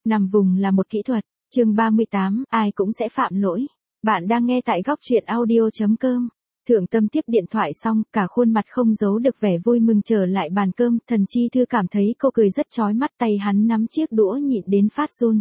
Nằm vùng là một kỹ thuật. Chương 38, ai cũng sẽ phạm lỗi. Bạn đang nghe tại góc truyện audio.com. Thượng Tâm tiếp điện thoại xong, cả khuôn mặt không giấu được vẻ vui mừng trở lại bàn cơm. Thần Chi Thư cảm thấy cô cười rất chói mắt, tay hắn nắm chiếc đũa nhịn đến phát run.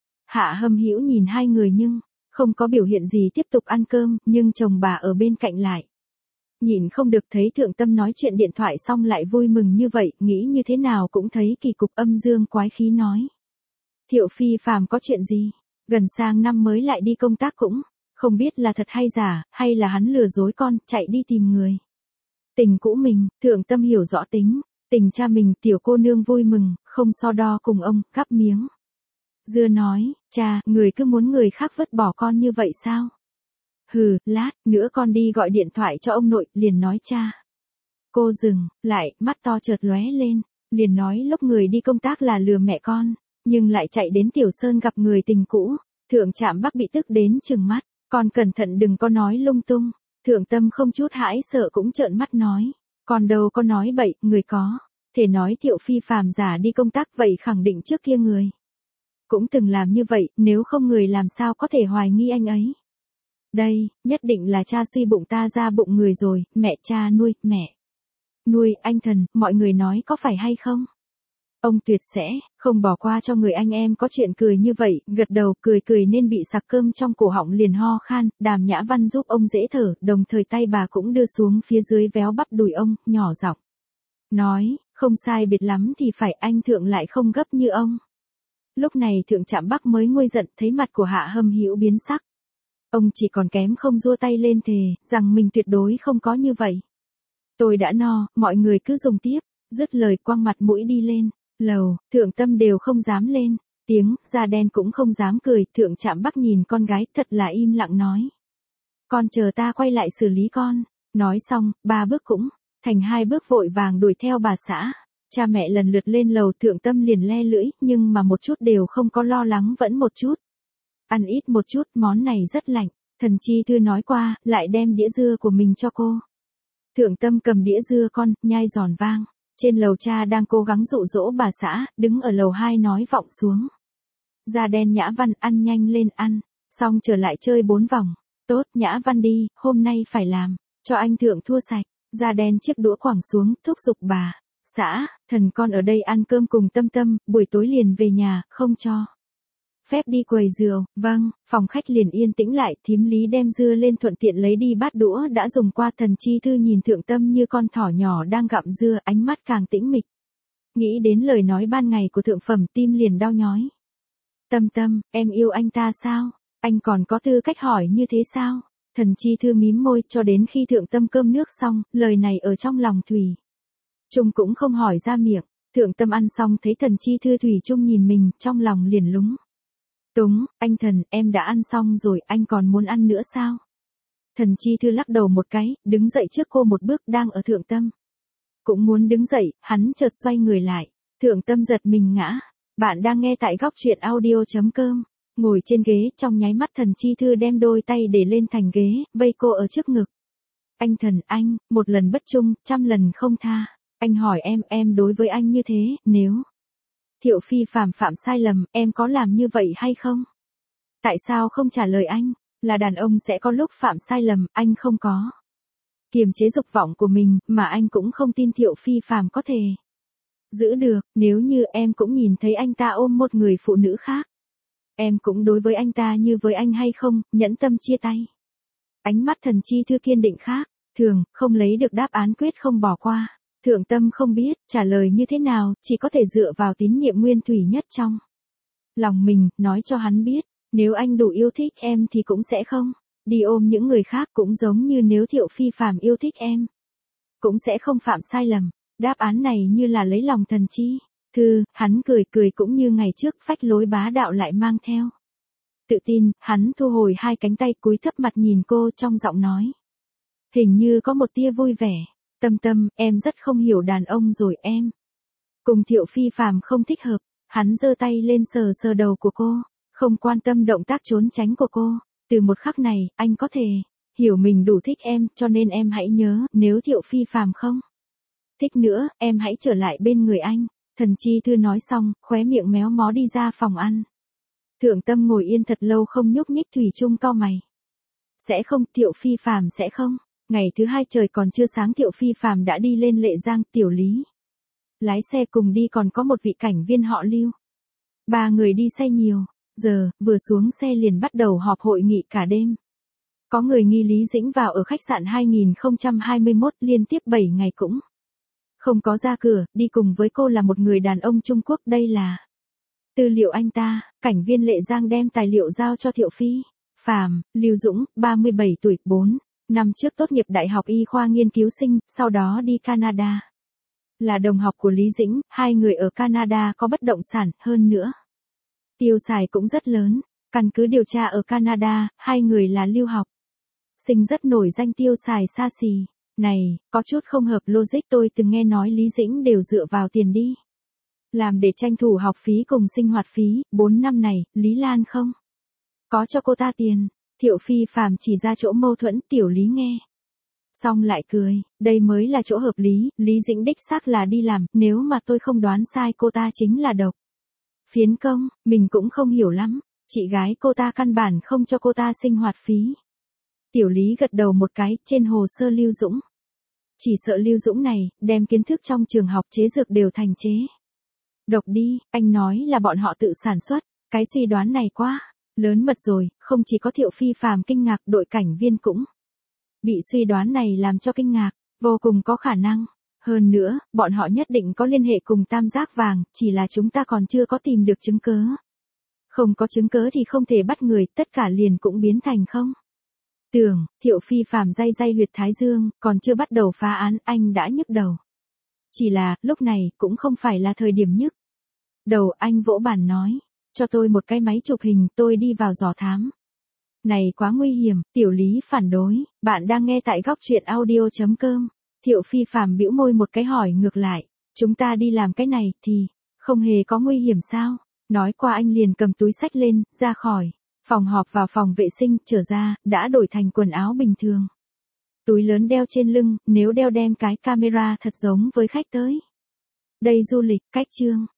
Hạ Hâm Hữu nhìn hai người nhưng không có biểu hiện gì, tiếp tục ăn cơm, nhưng chồng bà ở bên cạnh lại nhìn không được, thấy Thượng Tâm nói chuyện điện thoại xong lại vui mừng như vậy, nghĩ như thế nào cũng thấy kỳ cục, âm dương quái khí nói: Thiệu Phi Phàm có chuyện gì? Gần sang năm mới lại đi công tác, cũng không biết là thật hay giả, hay là hắn lừa dối con, chạy đi tìm người tình cũ mình. Thượng Tâm hiểu rõ tính tình cha mình, tiểu cô nương vui mừng, không so đo cùng ông, gắp miếng dưa nói: Cha, người cứ muốn người khác vứt bỏ con như vậy sao? Hừ, lát nữa con đi gọi điện thoại cho ông nội, liền nói cha. Cô dừng lại, mắt to chợt lóe lên, liền nói lúc người đi công tác là lừa mẹ con, nhưng lại chạy đến Tiểu Sơn gặp người tình cũ. Thượng Trạm Bắc bị tức đến trừng mắt: Con cẩn thận đừng có nói lung tung. Thượng Tâm không chút hãi sợ cũng trợn mắt nói: Con đâu có nói bậy, người có thể nói Thiệu Phi Phàm giả đi công tác, vậy khẳng định trước kia người cũng từng làm như vậy, nếu không người làm sao có thể hoài nghi anh ấy. Đây, nhất định là cha suy bụng ta ra bụng người rồi, mẹ cha nuôi, mẹ nuôi, anh Thần, mọi người nói có phải hay không? Ông tuyệt sẽ không bỏ qua cho người anh em có chuyện cười như vậy, gật đầu, cười nên bị sặc cơm trong cổ họng liền ho khan. Đàm Nhã Văn giúp ông dễ thở, đồng thời tay bà cũng đưa xuống phía dưới véo bắp đùi ông, nhỏ giọng nói: Không sai biệt lắm thì phải, anh Thượng lại không gấp như ông. Lúc này Thượng Trạm Bắc mới nguôi giận, thấy mặt của Hạ Hâm Hữu biến sắc. Ông chỉ còn kém không giơ tay lên thề, rằng mình tuyệt đối không có như vậy. Tôi đã no, mọi người cứ dùng tiếp. Dứt lời quăng mặt mũi đi lên lầu. Thượng Tâm đều không dám lên tiếng, da đen cũng không dám cười. Thượng Trạm Bắc nhìn con gái thật là im lặng nói: Con chờ ta quay lại xử lý con. Nói xong, 3 bước cũng thành 2 bước, vội vàng đuổi theo bà xã. Cha mẹ lần lượt lên lầu, Thượng Tâm liền le lưỡi, nhưng mà một chút đều không có lo lắng, vẫn một chút ăn ít một chút, món này rất lạnh. Thần Chi Thư nói qua, lại đem đĩa dưa của mình cho cô. Thượng Tâm cầm đĩa dưa con, nhai giòn vang. Trên lầu cha đang cố gắng dụ dỗ bà xã, đứng ở lầu 2 nói vọng xuống: Da đen Nhã Văn, ăn nhanh lên, ăn xong trở lại chơi 4 vòng. Tốt, Nhã Văn đi, hôm nay phải làm cho anh Thượng thua sạch. Da đen chiếc đũa quẳng xuống, thúc giục bà xã: Thần con ở đây ăn cơm cùng Tâm Tâm, buổi tối liền về nhà, không cho phép đi quầy rượu. Vâng. Phòng khách liền yên tĩnh lại, thím Lý đem dưa lên thuận tiện lấy đi bát đũa đã dùng qua. Thần Chi Thư nhìn Thượng Tâm như con thỏ nhỏ đang gặm dưa, ánh mắt càng tĩnh mịch. Nghĩ đến lời nói ban ngày của Thượng Phẩm, tim liền đau nhói. Tâm Tâm, em yêu anh ta sao? Anh còn có tư cách hỏi như thế sao? Thần Chi Thư mím môi, cho đến khi Thượng Tâm cơm nước xong, lời này ở trong lòng thủy chung cũng không hỏi ra miệng. Thượng Tâm ăn xong thấy Thần Chi Thư thủy chung nhìn mình, trong lòng liền lúng túng: Anh Thần, em đã ăn xong rồi, anh còn muốn ăn nữa sao? Thần Chi Thư lắc đầu một cái, đứng dậy trước cô một bước. Đang ở Thượng Tâm cũng muốn đứng dậy, hắn chợt xoay người lại. Thượng Tâm giật mình ngã. Bạn đang nghe tại góc truyện audio.com. Ngồi trên ghế, trong nháy mắt Thần Chi Thư đem đôi tay để lên thành ghế, vây cô ở trước ngực. Anh Thần, anh, một lần bất trung, 100 lần không tha. Anh hỏi em đối với anh như thế, nếu Thiệu Phi Phàm phạm sai lầm, em có làm như vậy hay không? Tại sao không trả lời anh? Là đàn ông sẽ có lúc phạm sai lầm, anh không có kiềm chế dục vọng của mình, mà anh cũng không tin Thiệu Phi Phàm có thể giữ được. Nếu như em cũng nhìn thấy anh ta ôm một người phụ nữ khác, em cũng đối với anh ta như với anh hay không, nhẫn tâm chia tay? Ánh mắt Thần Chi Thư kiên định khác thường, không lấy được đáp án quyết không bỏ qua. Thượng Tâm không biết trả lời như thế nào, chỉ có thể dựa vào tín niệm nguyên thủy nhất trong lòng mình, nói cho hắn biết, nếu anh đủ yêu thích em thì cũng sẽ không đi ôm những người khác, cũng giống như nếu Thiệu Phi Phàm yêu thích em, cũng sẽ không phạm sai lầm. Đáp án này như là lấy lòng Thần Chi Thư, hắn cười cũng như ngày trước, phách lối bá đạo lại mang theo tự tin. Hắn thu hồi hai cánh tay, cúi thấp mặt nhìn cô, trong giọng nói hình như có một tia vui vẻ: Tâm Tâm, em rất không hiểu đàn ông rồi, em cùng Thiệu Phi Phàm không thích hợp. Hắn giơ tay lên sờ sờ đầu của cô, không quan tâm động tác trốn tránh của cô. Từ một khắc này, anh có thể hiểu mình đủ thích em, cho nên em hãy nhớ, nếu Thiệu Phi Phàm không thích nữa, em hãy trở lại bên người anh. Thần chi thư nói xong, khóe miệng méo mó đi ra phòng ăn. Thượng Tâm ngồi yên thật lâu không nhúc nhích, thủy chung cau mày. Sẽ không, Thiệu Phi Phàm sẽ không. Ngày thứ hai trời còn chưa sáng Thiệu Phi Phàm đã đi lên Lệ Giang, Tiểu Lý lái xe cùng đi, còn có một vị cảnh viên họ Lưu. 3 người đi xe nhiều, giờ, vừa xuống xe liền bắt đầu họp hội nghị cả đêm. Có người nghi Lý Dĩnh vào ở khách sạn 2021 liên tiếp 7 ngày cũng không có ra cửa, đi cùng với cô là một người đàn ông Trung Quốc, đây là tư liệu anh ta. Cảnh viên Lệ Giang đem tài liệu giao cho Thiệu Phi Phàm. Lưu Dũng, 37 tuổi, 4 năm trước tốt nghiệp Đại học Y khoa nghiên cứu sinh, sau đó đi Canada. Là đồng học của Lý Dĩnh, 2 người ở Canada có bất động sản, hơn nữa tiêu xài cũng rất lớn. Căn cứ điều tra ở Canada, 2 người là lưu học sinh rất nổi danh, tiêu xài xa xỉ. Này, có chút không hợp logic, tôi từng nghe nói Lý Dĩnh đều dựa vào tiền đi làm để tranh thủ học phí cùng sinh hoạt phí, 4 năm này, Lý Lan không có cho cô ta tiền. Thiệu Phi Phàm chỉ ra chỗ mâu thuẫn, Tiểu Lý nghe xong lại cười, đây mới là chỗ hợp lý, Lý Dĩnh đích xác là đi làm, nếu mà tôi không đoán sai cô ta chính là độc phiến công, mình cũng không hiểu lắm, chị gái cô ta căn bản không cho cô ta sinh hoạt phí. Tiểu Lý gật đầu một cái, trên hồ sơ Lưu Dũng. Chỉ sợ Lưu Dũng này, đem kiến thức trong trường học chế dược đều thành chế độc đi, anh nói là bọn họ tự sản xuất, cái suy đoán này quá lớn mật rồi, không chỉ có Thiệu Phi Phàm kinh ngạc, đội cảnh viên cũng bị suy đoán này làm cho kinh ngạc, vô cùng có khả năng. Hơn nữa, bọn họ nhất định có liên hệ cùng Tam Giác Vàng, chỉ là chúng ta còn chưa có tìm được chứng cớ. Không có chứng cớ thì không thể bắt người, tất cả liền cũng biến thành không. Tưởng, Thiệu Phi Phàm day day huyệt thái dương, còn chưa bắt đầu phá án, anh đã nhức đầu. Chỉ là, lúc này, cũng không phải là thời điểm nhức đầu. Anh vỗ bàn nói, cho tôi một cái máy chụp hình, tôi đi vào dò thám. Này quá nguy hiểm, Tiểu Lý phản đối, bạn đang nghe tại góc truyện audio.com. Thiệu Phi Phàm bĩu môi một cái hỏi ngược lại, chúng ta đi làm cái này, thì, không hề có nguy hiểm sao? Nói qua anh liền cầm túi xách lên, ra khỏi phòng họp vào phòng vệ sinh, trở ra, đã đổi thành quần áo bình thường. Túi lớn đeo trên lưng, nếu đeo đem cái camera thật giống với khách tới đây du lịch, cách chương.